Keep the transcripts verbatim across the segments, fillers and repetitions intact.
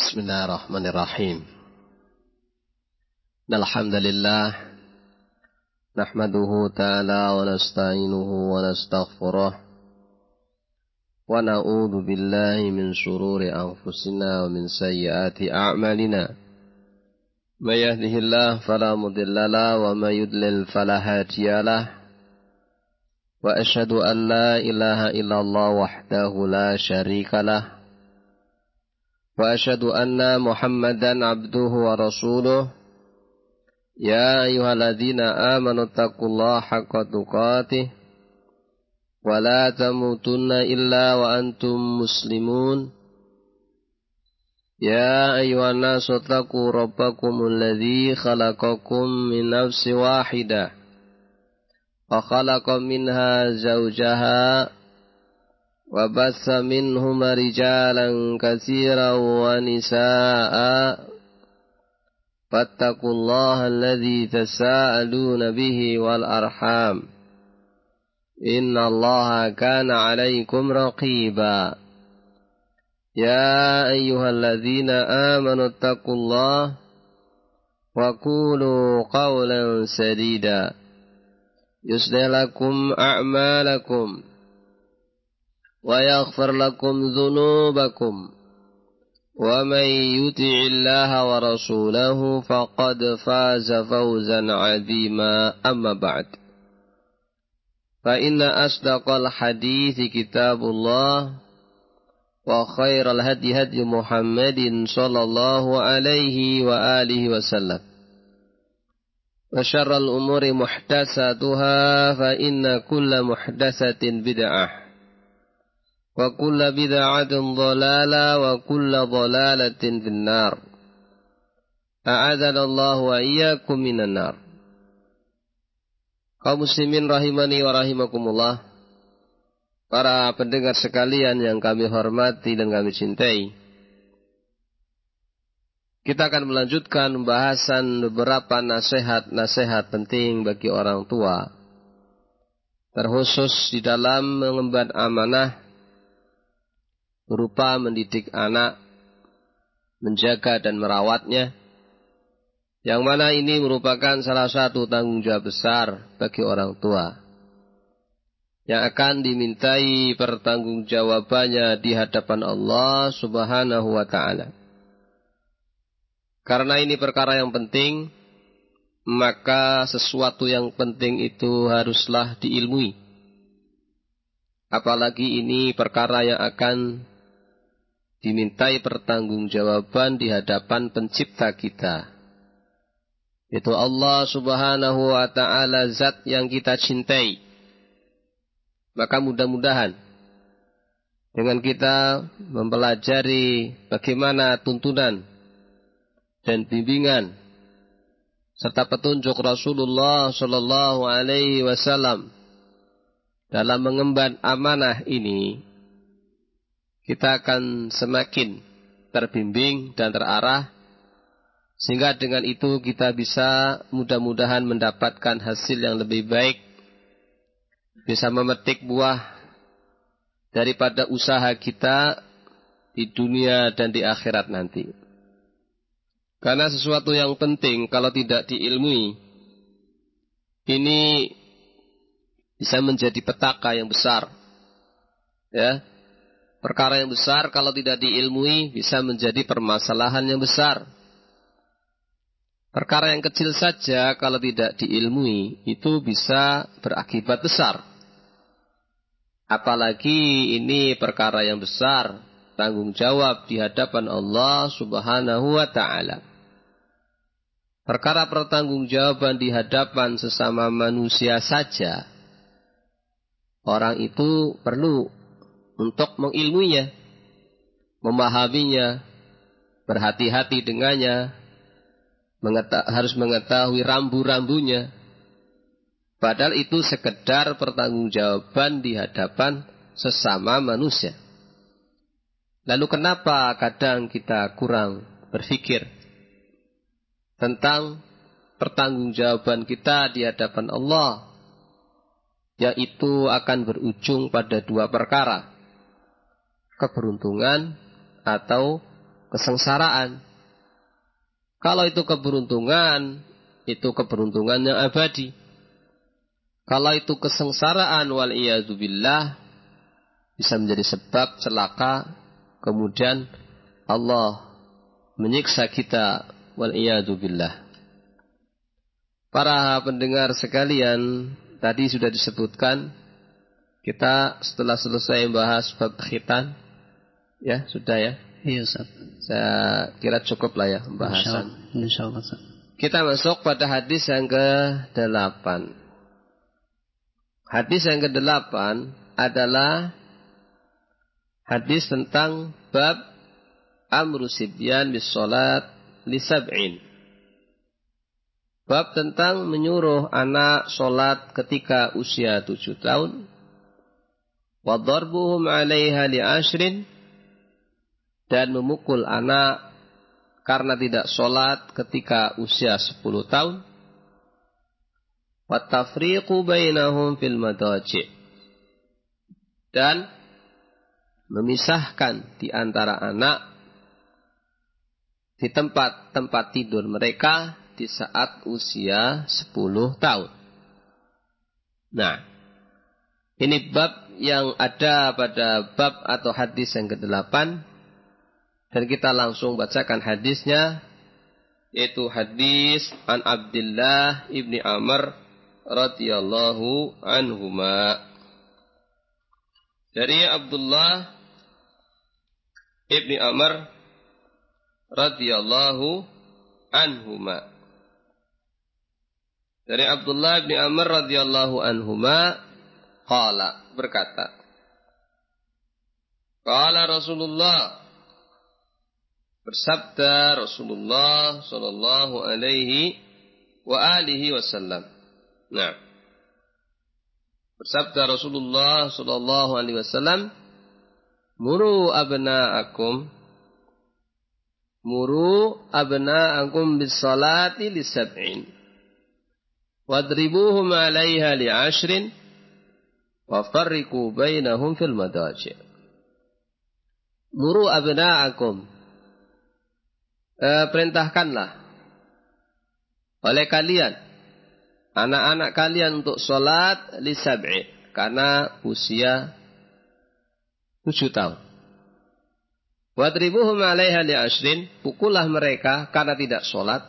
Bismillahirrahmanirrahim. Alhamdulillah nahmaduhu ta'ala wa nasta'inuhu wa nastaghfiruh wa na'udzu billahi min shururi anfusina wa min sayyiati a'malina. May yahdihillahu fala mudilla lahu wa may yudlil fala hadiya lahu. Wa asyhadu an la ilaha illallah wahdahu la syarika lahu. Wa asyhadu anna Muhammadan abduhu wa rasuluh. Ya ayyuhalladzina amanu taqullaha haqqa tuqatih wa la tamutunna illa wa antum muslimun. Ya ayyuhan nasu taqu rabbakumul ladzi khalaqakum min nafsin wahidah wa khalaqa minha zawjaha wa bassa minhuma rijalan katsiran wa nisaa'a fattaqullaha alladzi tasaaluna bihi wal arham innallaha kana 'alaikum raqiba. Ya ayyuhalladzina amanu taqullaha wa qulu qawlan sadida yuslih lakum a'malakum wa yaghfir lakum dhunubakum wa may yuti'illaha wa rasulahu faqad faza fawzan 'azima. Amma ba'd. Fa inna asdaqal hadithi kitabullah wa khairal hadi hadi Muhammadin sallallahu alaihi wa alihi wasallam. Wa syarral umuri muhdatsatuha fa inna kulla muhdatsatin bid'ah. Wa kulla bid'atin dhalalah wa kulla dhalalatin finnar. A'adzanallahu wa iyyakum minan nar. Kaum muslimin rahimani wa rahimakumullah. Para pendengar sekalian yang kami hormati dan kami cintai. Kita akan melanjutkan pembahasan beberapa nasihat-nasihat penting bagi orang tua. Terkhusus di dalam mengemban amanah berupa mendidik anak, menjaga dan merawatnya, yang mana ini merupakan salah satu tanggung jawab besar bagi orang tua, yang akan dimintai pertanggungjawabannya di hadapan Allah Subhanahu wa ta'ala. Karena ini perkara yang penting, maka sesuatu yang penting itu haruslah diilmui. Apalagi ini perkara yang akan dimintai pertanggungjawaban di hadapan pencipta kita, yaitu Allah Subhanahu wa ta'ala, zat yang kita cintai. Maka mudah-mudahan dengan kita mempelajari bagaimana tuntunan dan bimbingan serta petunjuk Rasulullah sallallahu alaihi wasallam dalam mengemban amanah ini, kita akan semakin terbimbing dan terarah, sehingga dengan itu kita bisa mudah-mudahan mendapatkan hasil yang lebih baik, bisa memetik buah daripada usaha kita di dunia dan di akhirat nanti. Karena sesuatu yang penting kalau tidak diilmui, ini bisa menjadi petaka yang besar. Ya, perkara yang besar kalau tidak diilmui bisa menjadi permasalahan yang besar. Perkara yang kecil saja kalau tidak diilmui itu bisa berakibat besar. Apalagi ini perkara yang besar, tanggung jawab di hadapan Allah Subhanahu wa ta'ala. Perkara pertanggungjawaban di hadapan sesama manusia saja, orang itu perlu untuk mengilmuinya, memahaminya, berhati-hati dengannya, mengeta- harus mengetahui rambu-rambunya. Padahal itu sekedar pertanggungjawaban di hadapan sesama manusia. Lalu kenapa kadang kita kurang berpikir tentang pertanggungjawaban kita di hadapan Allah, yaitu akan berujung pada dua perkara, keberuntungan atau kesengsaraan. Kalau itu keberuntungan, itu keberuntungan yang abadi. Kalau itu kesengsaraan, wal iyadzubillah, bisa menjadi sebab celaka, kemudian Allah menyiksa kita, wal iyadzubillah. Para pendengar sekalian, tadi sudah disebutkan, kita setelah selesai membahas bab khitan, ya sudah ya. Iya Ustaz. Saya kira cukup lah ya pembahasan. Insyaallah Ustaz. Kita masuk pada hadis yang kedelapan. Hadis yang kedelapan adalah hadis tentang bab amru sibyan bis salat li sab'in. Bab tentang menyuruh anak salat ketika usia tujuh tahun. Wa darbuhum 'alaiha li ashrin, dan memukul anak karena tidak sholat ketika usia sepuluh tahun. Wattafriqu bainahum fil madaji', dan memisahkan di antara anak di tempat-tempat tidur mereka di saat usia sepuluh tahun. Nah, ini bab yang ada pada bab atau hadis yang kedelapan. Dan kita langsung bacakan hadisnya, yaitu hadis an Abdullah ibni Amr radhiyallahu anhuma. Dari Abdullah ibni Amr radhiyallahu anhuma. Dari Abdullah ibni Amr radhiyallahu anhuma, qala, berkata, qala Rasulullah, bersabda Rasulullah sallallahu alaihi wa alihi wasallam. Nah, bersabda Rasulullah sallallahu alaihi wasallam, muru abna'akum muru abna'akum bis salati li sab'in wadribuhum 'alaiha li 'ashrin wa farriqu bainahum fil madaji'. Muru abna'akum, E, perintahkanlah oleh kalian anak-anak kalian untuk sholat li sab'i, karena usia tujuh tahun. Wadribuhum 'alaiha li ashrin, pukullah mereka karena tidak sholat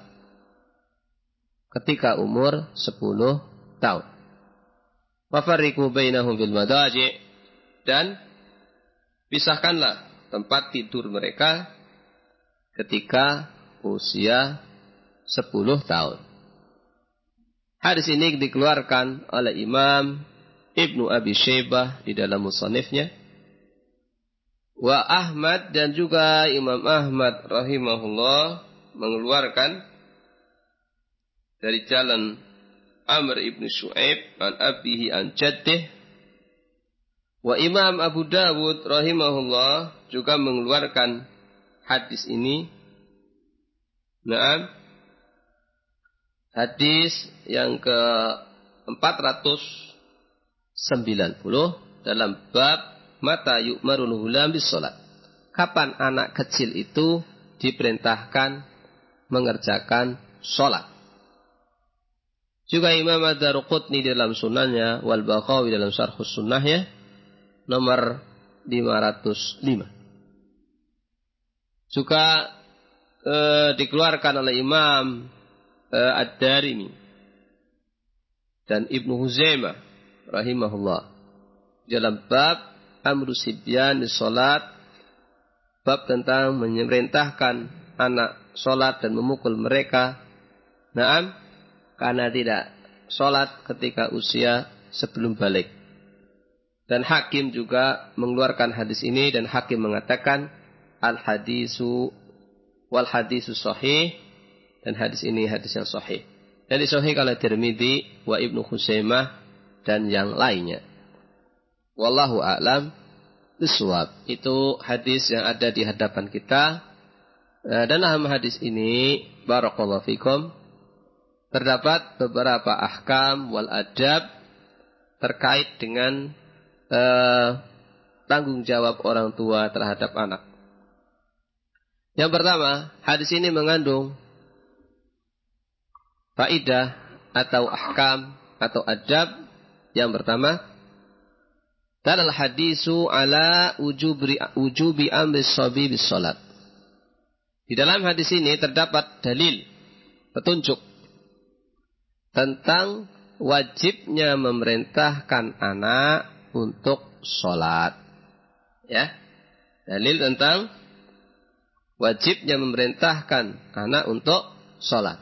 ketika umur sepuluh tahun. Wafarriqu bainahum bil madaji', dan pisahkanlah tempat tidur mereka ketika usia sepuluh tahun. Hadis ini dikeluarkan oleh Imam Ibnu Abi Syaibah di dalam musannifnya. Wa Ahmad, dan juga Imam Ahmad rahimahullah mengeluarkan dari jalan Amr ibn Shu'aib an abihi an jaddih. Wa Imam Abu Dawud rahimahullah juga mengeluarkan hadis ini. Nah, hadis yang ke empat ratus sembilan puluh dalam bab mata yu'marul hulam bis salat. Kapan anak kecil itu diperintahkan mengerjakan salat? Juga Imam Ad-Daruqutni dalam sunannya, wal Baghawi dalam syarhus sunnahnya, nomor lima ratus lima. Juga e, dikeluarkan oleh Imam e, Ad-Darimi dan Ibnu Huzaimah rahimahullah dalam bab amru sibyan di salat, bab tentang memerintahkan anak salat dan memukul mereka, naam, karena tidak salat ketika usia sebelum balik. Dan Hakim juga mengeluarkan hadis ini, dan Hakim mengatakan al-hadisu wal hadisu sahih, dan hadis ini hadis yang sahih. Dan disahihkan oleh Tirmidzi wa Ibnu Khuzaimah dan yang lainnya. Wallahu a'lam bishawab. Itu hadis yang ada di hadapan kita. Dan dalam hadis ini, barakallahu fikum, terdapat beberapa ahkam wal adab terkait dengan eh, tanggung jawab orang tua terhadap anak. Yang pertama, hadis ini mengandung faidah atau ahkam atau adab. Yang pertama, dalal hadisu ala ujubi ujubi amri shabi bis salat. Di dalam hadis ini terdapat dalil, petunjuk tentang wajibnya memerintahkan anak untuk sholat. Ya, dalil tentang wajibnya memerintahkan anak untuk sholat.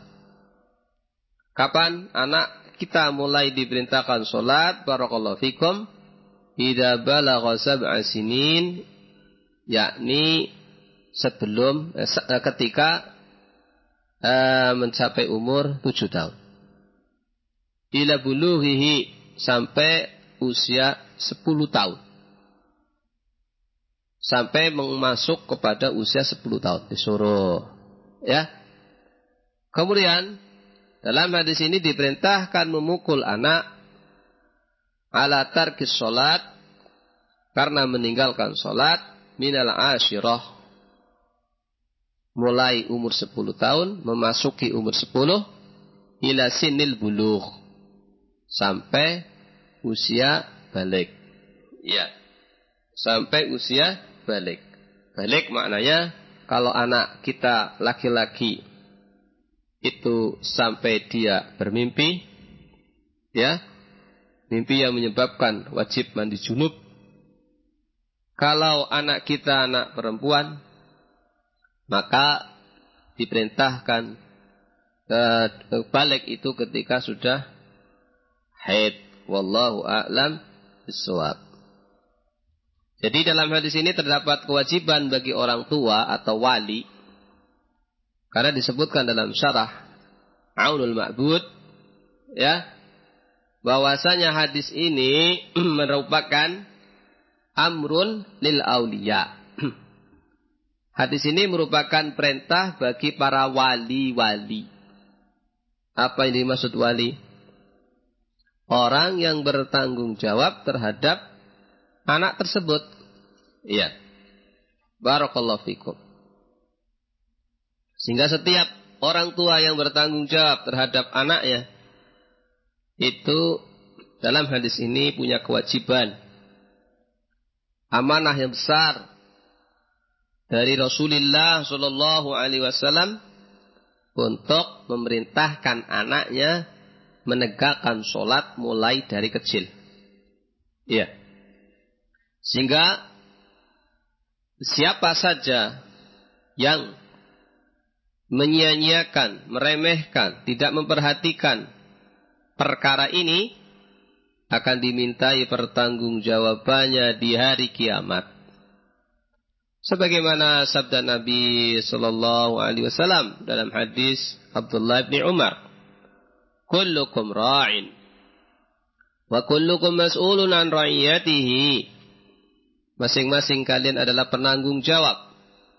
Kapan anak kita mulai diperintahkan sholat? Barakallahu fikum. Idza balagha sab'a sinin, yakni sebelum eh, ketika eh, mencapai umur tujuh tahun. Ila bulughihi, sampai usia sepuluh tahun. Sampai masuk kepada usia sepuluh tahun disuruh. Ya. Kemudian dalam hadis ini diperintahkan memukul anak ala tarkis sholat, karena meninggalkan sholat, minal asyirah, mulai umur sepuluh tahun memasuki umur sepuluh, ila sinil bulugh, sampai usia balik. Ya, sampai usia balik. Balik maknanya kalau anak kita laki-laki itu sampai dia bermimpi, ya, mimpi yang menyebabkan wajib mandi junub. Kalau anak kita anak perempuan, maka diperintahkan eh, balik itu ketika sudah haid. Wallahu a'lam bishawab. Jadi dalam hadis ini terdapat kewajiban bagi orang tua atau wali, karena disebutkan dalam syarah Aunul Ma'bud, ya, bahwasanya hadis ini merupakan amrun lil auliya. Hadis ini merupakan perintah bagi para wali-wali. Apa yang dimaksud wali? Orang yang bertanggung jawab terhadap anak tersebut. Iya. Barakallahu fikum. Sehingga setiap orang tua yang bertanggung jawab terhadap anaknya, itu dalam hadis ini punya kewajiban, amanah yang besar dari Rasulullah Shallallahu Alaihi Wasallam untuk memerintahkan anaknya menegakkan sholat mulai dari kecil. Iya. Sehingga siapa saja yang menyia-nyiakan, meremehkan, tidak memperhatikan perkara ini, akan dimintai pertanggungjawabannya di hari kiamat. Sebagaimana sabda Nabi Sallallahu Alaihi Wasallam dalam hadis Abdullah bin Umar, kullukum ra'in wa kullukum mas'ulun an ra'iyatihi. Masing-masing kalian adalah penanggung jawab,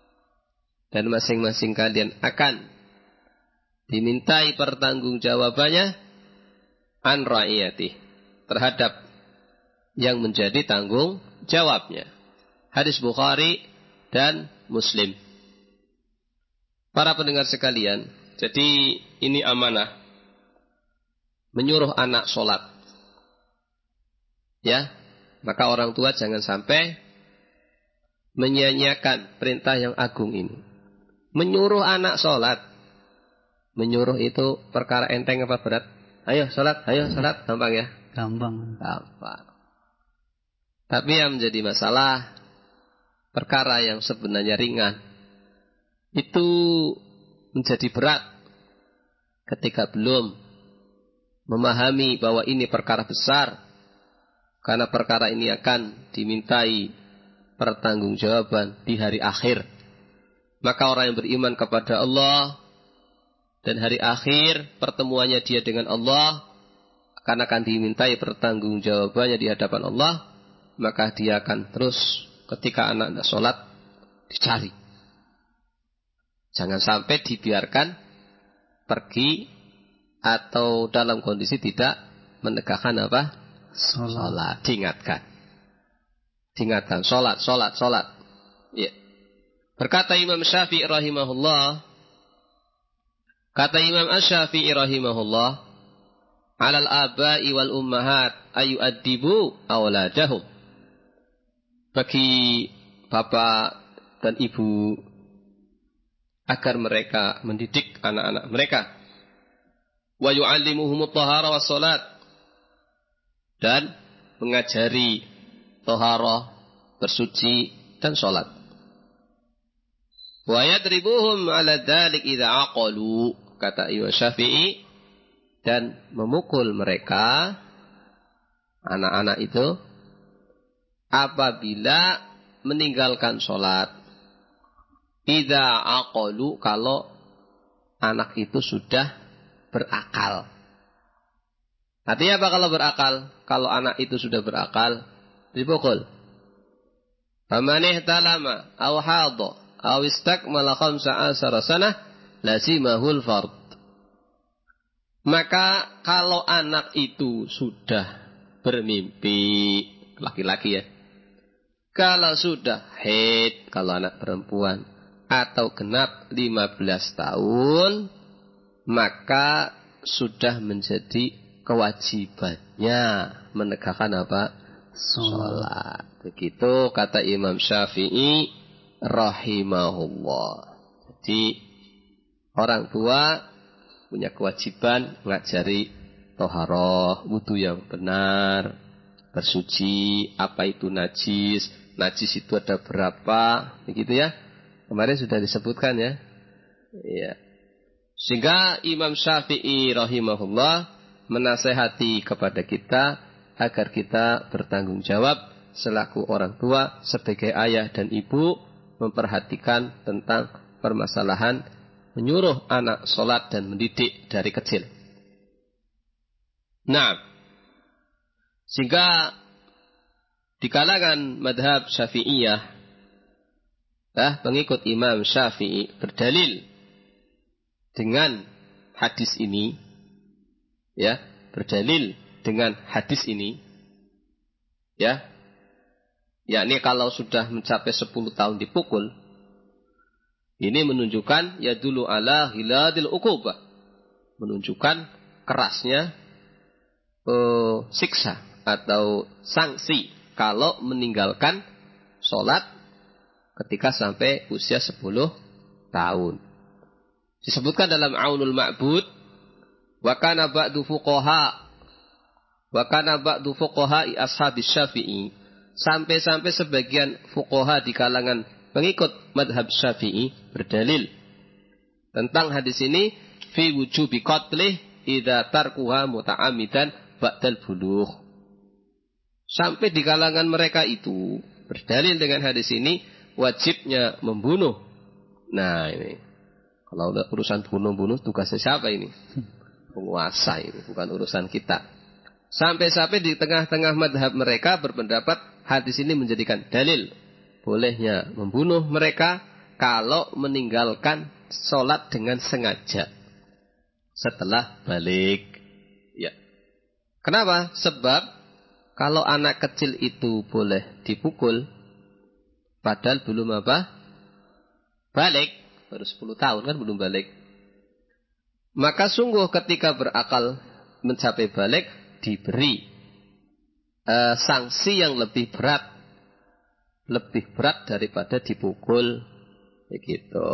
dan masing-masing kalian akan dimintai pertanggungjawabannya an ra'iyatihi, terhadap yang menjadi tanggung jawabnya. Hadis Bukhari dan Muslim. Para pendengar sekalian, jadi ini amanah menyuruh anak sholat. Ya, maka orang tua jangan sampai menyia-nyiakan perintah yang agung ini. Menyuruh anak sholat. Menyuruh itu perkara enteng apa berat? Ayo sholat, ayo sholat, gampang ya? Gampang. Gampang. Tapi yang menjadi masalah, perkara yang sebenarnya ringan, itu menjadi berat ketika belum memahami bahwa ini perkara besar, karena perkara ini akan dimintai pertanggungjawaban di hari akhir. Maka orang yang beriman kepada Allah dan hari akhir, pertemuannya dia dengan Allah, karena akan dimintai pertanggungjawabannya di hadapan Allah, maka dia akan terus ketika anak-anak sholat dicari. Jangan sampai dibiarkan pergi atau dalam kondisi tidak menegakkan apa? Sholat. Sholat. Diingatkan. Diingatkan. Sholat, sholat, sholat. Ya. Berkata Imam Syafi'i rahimahullah, kata Imam Asy-Syafi'i rahimahullah, alal aba'i wal ummahat ayu'addibu awladahum. Bagi bapak dan ibu agar mereka mendidik anak-anak mereka. Wa yu'allimuhumut thahara was salat, dan mengajari thaharah, bersuci dan salat. Wa yadribuhum 'ala dzalik idza aqalu, kata Imam Syafi'i, dan memukul mereka anak-anak itu apabila meninggalkan salat. Idza aqalu, kalau anak itu sudah berakal. Artinya apa kalau berakal? Kalau anak itu sudah berakal, dipukul. Faman ihtalama aw hadha aw istakmala khamsa asara sanah lazimahul fard. Maka kalau anak itu sudah bermimpi, laki-laki ya, kalau sudah haid, kalau anak perempuan, atau genap lima belas tahun, maka sudah menjadi kewajibannya menegakkan apa? Sholat. Begitu kata Imam Syafi'i rahimahullah. Jadi orang tua punya kewajiban mengajari toharoh, wudu yang benar, bersuci, apa itu najis, najis itu ada berapa, begitu ya. Kemarin sudah disebutkan ya. Iya. Sehingga Imam Syafi'i rahimahullah menasehati kepada kita agar kita bertanggung jawab selaku orang tua, sebagai ayah dan ibu, memperhatikan tentang permasalahan menyuruh anak sholat dan mendidik dari kecil. Nah, sehingga di kalangan madhab Syafi'iyah, ah, pengikut Imam Syafi'i berdalil dengan hadis ini, ya, berdalil dengan hadis ini, ya, yakni kalau sudah mencapai sepuluh tahun dipukul, ini menunjukkan ya dulu ala hiladil uqubah, menunjukkan kerasnya uh, siksa atau sanksi kalau meninggalkan sholat ketika sampai usia sepuluh tahun. Disebutkan dalam Aunul Ma'bud, wa kana ba'du fuqaha wa kana ba'du fuqaha ashabis Syafi'i, sampai-sampai sebagian fuqaha di kalangan pengikut madhab Syafi'i berdalil tentang hadis ini fi wujubi qatlih idza tarkuha muta'ammidan ba'dal bulugh. Sampai di kalangan mereka itu berdalil dengan hadis ini wajibnya membunuh. Nah ini, kalau udah urusan bunuh-bunuh tugasnya siapa ini? Penguasa ini, bukan urusan kita. Sampai-sampai di tengah-tengah madhab mereka berpendapat hadis ini menjadikan dalil bolehnya membunuh mereka kalau meninggalkan sholat dengan sengaja setelah balik. Ya. Kenapa? Sebab kalau anak kecil itu boleh dipukul padahal belum apa? Balik, baru sepuluh tahun kan belum balik. Maka sungguh ketika berakal mencapai balik diberi uh, sanksi yang lebih berat, lebih berat daripada dipukul, begitu.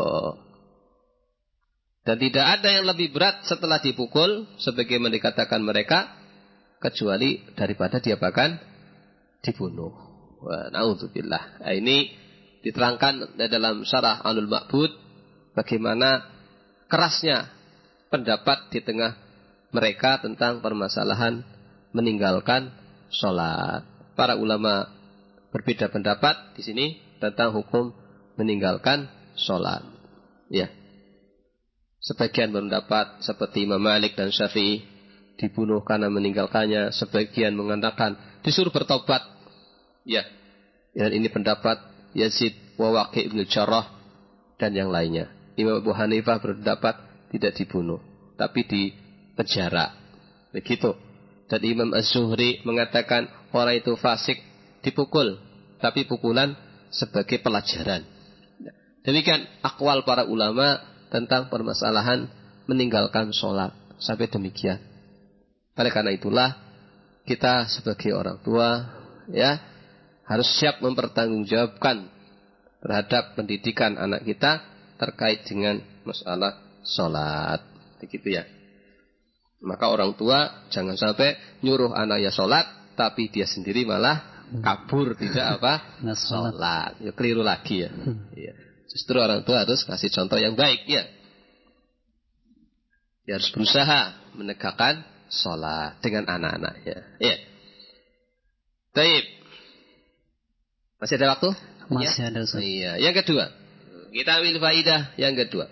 Dan tidak ada yang lebih berat setelah dipukul, sebagaimana dikatakan mereka, kecuali daripada diapakan? Dibunuh. Wa na'udzubillah. Nah, ini diterangkan dalam syarah Aunul Ma'bud bagaimana kerasnya pendapat di tengah mereka tentang permasalahan meninggalkan sholat. Para ulama berbeda pendapat di sini tentang hukum meninggalkan sholat. Ya. Sebagian berpendapat seperti Imam Malik dan Syafi'i dibunuh karena meninggalkannya. Sebagian mengatakan disuruh bertobat. Ya. Dan ini pendapat Yazid wa Waqi' ibn Jarrah dan yang lainnya. Imam Abu Hanifah berpendapat tidak dibunuh, tapi dipenjara. Begitu. Dan Imam Az-Zuhri mengatakan orang itu fasik dipukul, tapi pukulan sebagai pelajaran. Demikian akwal para ulama tentang permasalahan meninggalkan sholat. Sampai demikian. Oleh karena itulah kita sebagai orang tua ya harus siap mempertanggungjawabkan terhadap pendidikan anak kita terkait dengan masalah sholat. Begitu ya. Maka orang tua jangan sampai nyuruh anaknya sholat tapi dia sendiri malah kabur tidak apa sholat. Ya keliru lagi ya. Ya. Justru orang tua harus kasih contoh yang baik ya. Dia harus berusaha menegakkan sholat dengan anak-anaknya. Ya. Baik. Masih ada waktu? Masih ya? ada Ustaz. Iya. Yang kedua. Kita ambil faidah yang kedua.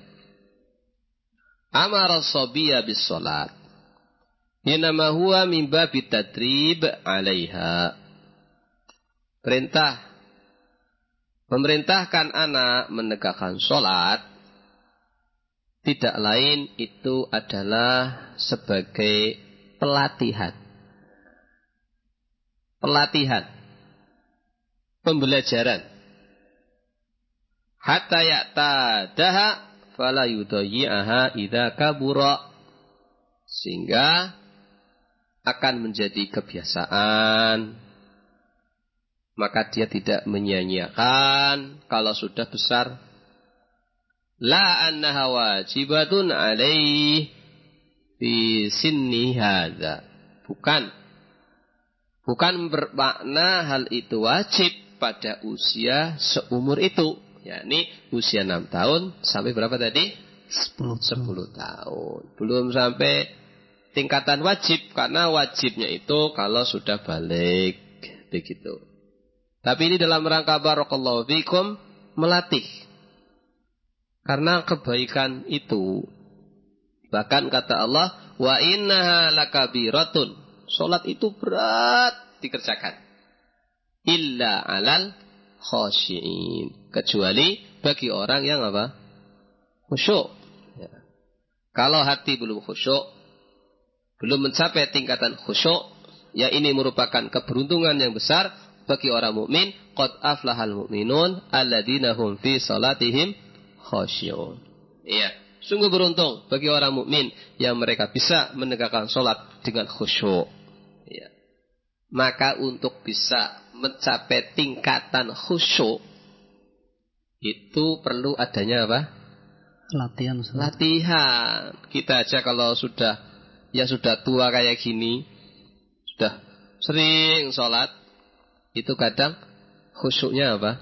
Amara as-sabiyya bis sholat. Inama huwa min babi tadrib 'alaiha. Perintah memerintahkan anak menegakkan sholat tidak lain itu adalah sebagai pelatihan. Pelatihan. Pembelajaran. Hatta ya'tadaha fala yudayyi'aha idza kabura. Sehingga akan menjadi kebiasaan. Maka dia tidak menyia-nyiakan kalau sudah besar. La annaha wajibatun alaih fi sinni hadza. Bukan. Bukan bermakna hal itu wajib pada usia seumur itu. Yakni usia enam tahun sampai berapa tadi? sepuluh tahun. Belum sampai tingkatan wajib. Karena wajibnya itu kalau sudah balik. Begitu. Tapi ini dalam rangka barakallahu fikum melatih. Karena kebaikan itu, bahkan kata Allah, wa innaha lakabiratun. Salat itu berat dikerjakan. Illa alal khashiin. Kecuali bagi orang yang apa? Khusyuk. Ya. Kalau hati belum khusyuk, belum mencapai tingkatan khusyuk, ya ini merupakan keberuntungan yang besar bagi orang mukmin. Qad aflahal mu'minun alladzina hum fi salatihim khasyi'un. Iya, sungguh beruntung bagi orang mukmin yang mereka bisa menegakkan salat dengan khusyuk. Iya. Maka untuk bisa mencapai tingkatan khusyuk itu perlu adanya apa? Latihan. Latihan. Kita aja kalau sudah ya sudah tua kayak gini, sudah sering salat, itu kadang khusyuknya apa?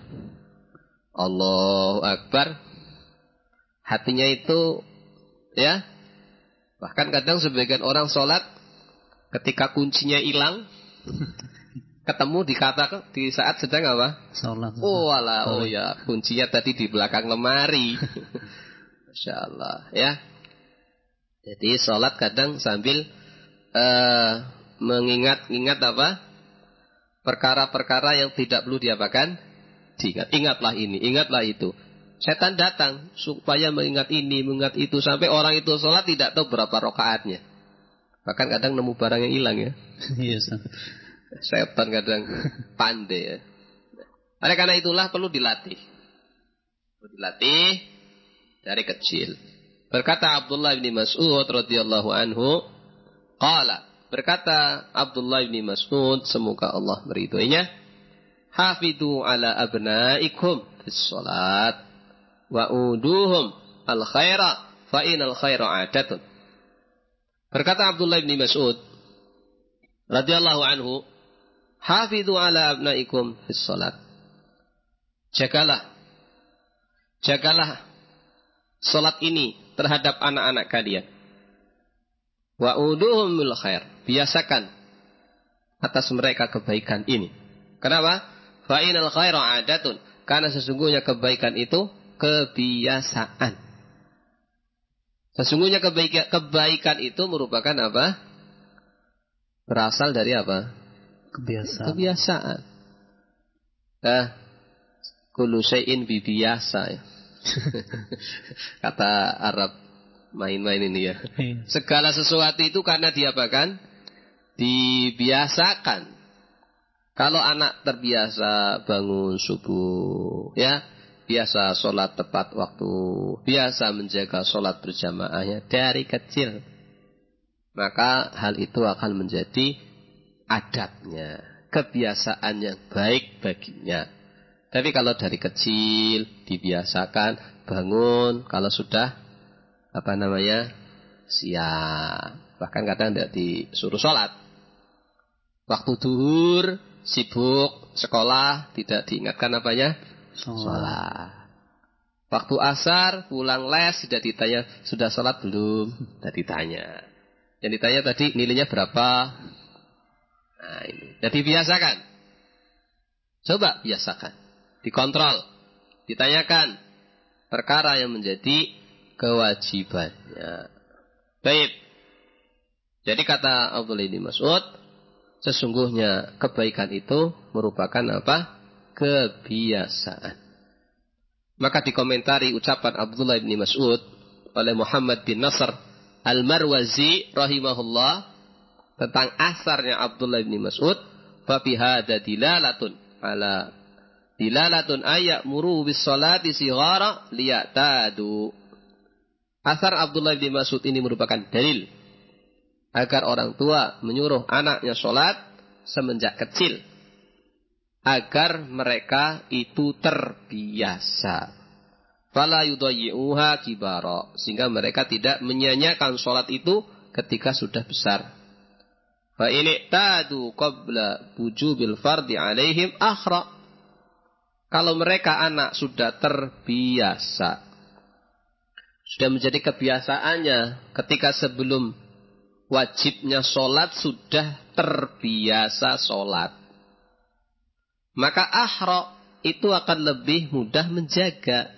Allahu Akbar. Hatinya itu ya, bahkan kadang sebagian orang sholat ketika kuncinya hilang ketemu di kata di saat sedang apa? Sholat. Oh alah, oh ya kuncinya tadi di belakang lemari. Masya Allah ya. Jadi sholat kadang sambil uh, mengingat-ingat apa? Perkara-perkara yang tidak perlu diapakan? Diingat. Ingatlah ini, ingatlah itu. Setan datang supaya mengingat ini, mengingat itu. Sampai orang itu sholat tidak tahu berapa rakaatnya. Bahkan kadang nemu barang yang hilang ya. Yes. Setan kadang pandai ya. Oleh karena itulah perlu dilatih. Perlu dilatih dari kecil. Berkata Abdullah bin Mas'ud radhiyallahu anhu, qala, berkata Abdullah bin Mas'ud, semoga Allah meridhoinya, hafidhu ala abnaikum fis salat wa'uduhum al khaira fa inal khaira adatun. Berkata Abdullah bin Mas'ud radhiyallahu anhu, hafidhu ala abnaikum fis salat. Jagalah jagalah salat ini terhadap anak-anak kalian. Wa'uduhumul khair. Biasakan atas mereka kebaikan ini. Kenapa? Fa inal khaira adatun. Karena sesungguhnya kebaikan itu kebiasaan. Sesungguhnya kebaikan, kebaikan itu merupakan apa? Berasal dari apa? Kebiasaan. Kebiasaan. Eh, kullu syai'in bibiasa ya. Kata Arab main-main ini ya. Segala sesuatu itu karena diapakan? Dibiasakan. Kalau anak terbiasa bangun subuh ya, biasa sholat tepat waktu, biasa menjaga sholat berjamaahnya dari kecil, maka hal itu akan menjadi adatnya, kebiasaan yang baik baginya. Tapi kalau dari kecil dibiasakan bangun, kalau sudah apa namanya siang, bahkan kadang tidak disuruh sholat. Waktu duhur sibuk sekolah, tidak diingatkan apanya sholat. Waktu asar pulang les tidak ditanya sudah sholat belum, tidak ditanya. Yang ditanya tadi nilainya berapa. Nah ini, jadi biasakan. Coba biasakan, dikontrol, ditanyakan perkara yang menjadi kewajibannya. Baik. Jadi kata Abdullah bin Mas'ud, sesungguhnya kebaikan itu merupakan apa? Kebiasaan. Maka dikomentari ucapan Abdullah bin Mas'ud oleh Muhammad bin Nasr Al-Marwazi rahimahullah tentang asarnya Abdullah bin Mas'ud, fa fi hadza dilalatun ala dilalatun ayamuru bis salati sighara liyatadu. Asar Abdullah bin Mas'ud ini merupakan dalil agar orang tua menyuruh anaknya sholat semenjak kecil, agar mereka itu terbiasa. Fala yudayyi'uha kibara, sehingga mereka tidak menyia-nyiakan sholat itu ketika sudah besar. Fa in i'tadu qabla wujubil fardi alaihim akhra. Kalau mereka anak sudah terbiasa, sudah menjadi kebiasaannya ketika sebelum wajibnya sholat sudah terbiasa sholat, maka ahra itu akan lebih mudah menjaga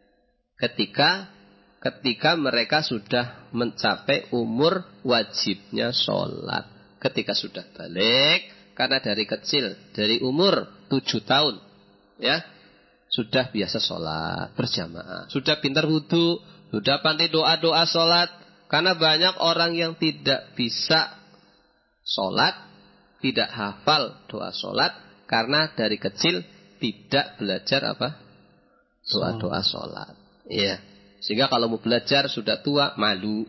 ketika ketika mereka sudah mencapai umur wajibnya sholat. Ketika sudah balik, karena dari kecil, dari umur tujuh tahun, ya sudah biasa sholat berjamaah, sudah pintar wudu, sudah pandai doa-doa sholat. Karena banyak orang yang tidak bisa sholat, tidak hafal doa sholat, karena dari kecil tidak belajar apa? Doa-doa sholat. Iya. Sehingga kalau mau belajar sudah tua, malu.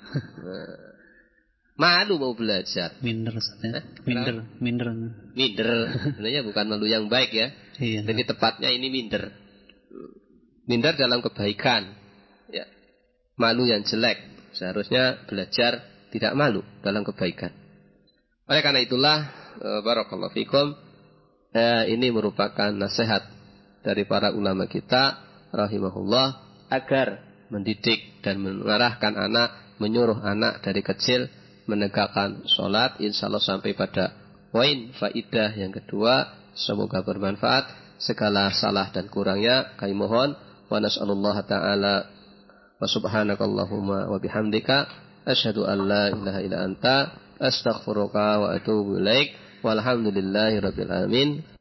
Malu mau belajar. Minder, eh? minder, minder. Minder. Sebenarnya bukan malu yang baik ya. Iya. Jadi tepatnya ini minder. Minder dalam kebaikan. Ya. Malu yang jelek. Seharusnya belajar tidak malu dalam kebaikan. Oleh karena itulah, barakallahu fikum, eh, ini merupakan nasihat dari para ulama kita, rahimahullah, agar mendidik dan mengarahkan anak, menyuruh anak dari kecil menegakkan sholat, insya Allah sampai pada poin faidah yang kedua. Semoga bermanfaat. Segala salah dan kurangnya kami mohon. Wa nas'alullaha ta'ala wa subhanakallahumma wa bihamdika asyhadu an la ilaha illa anta astaghfiruka wa atubu ilaik. Walhamdulillahi rabbil alamin.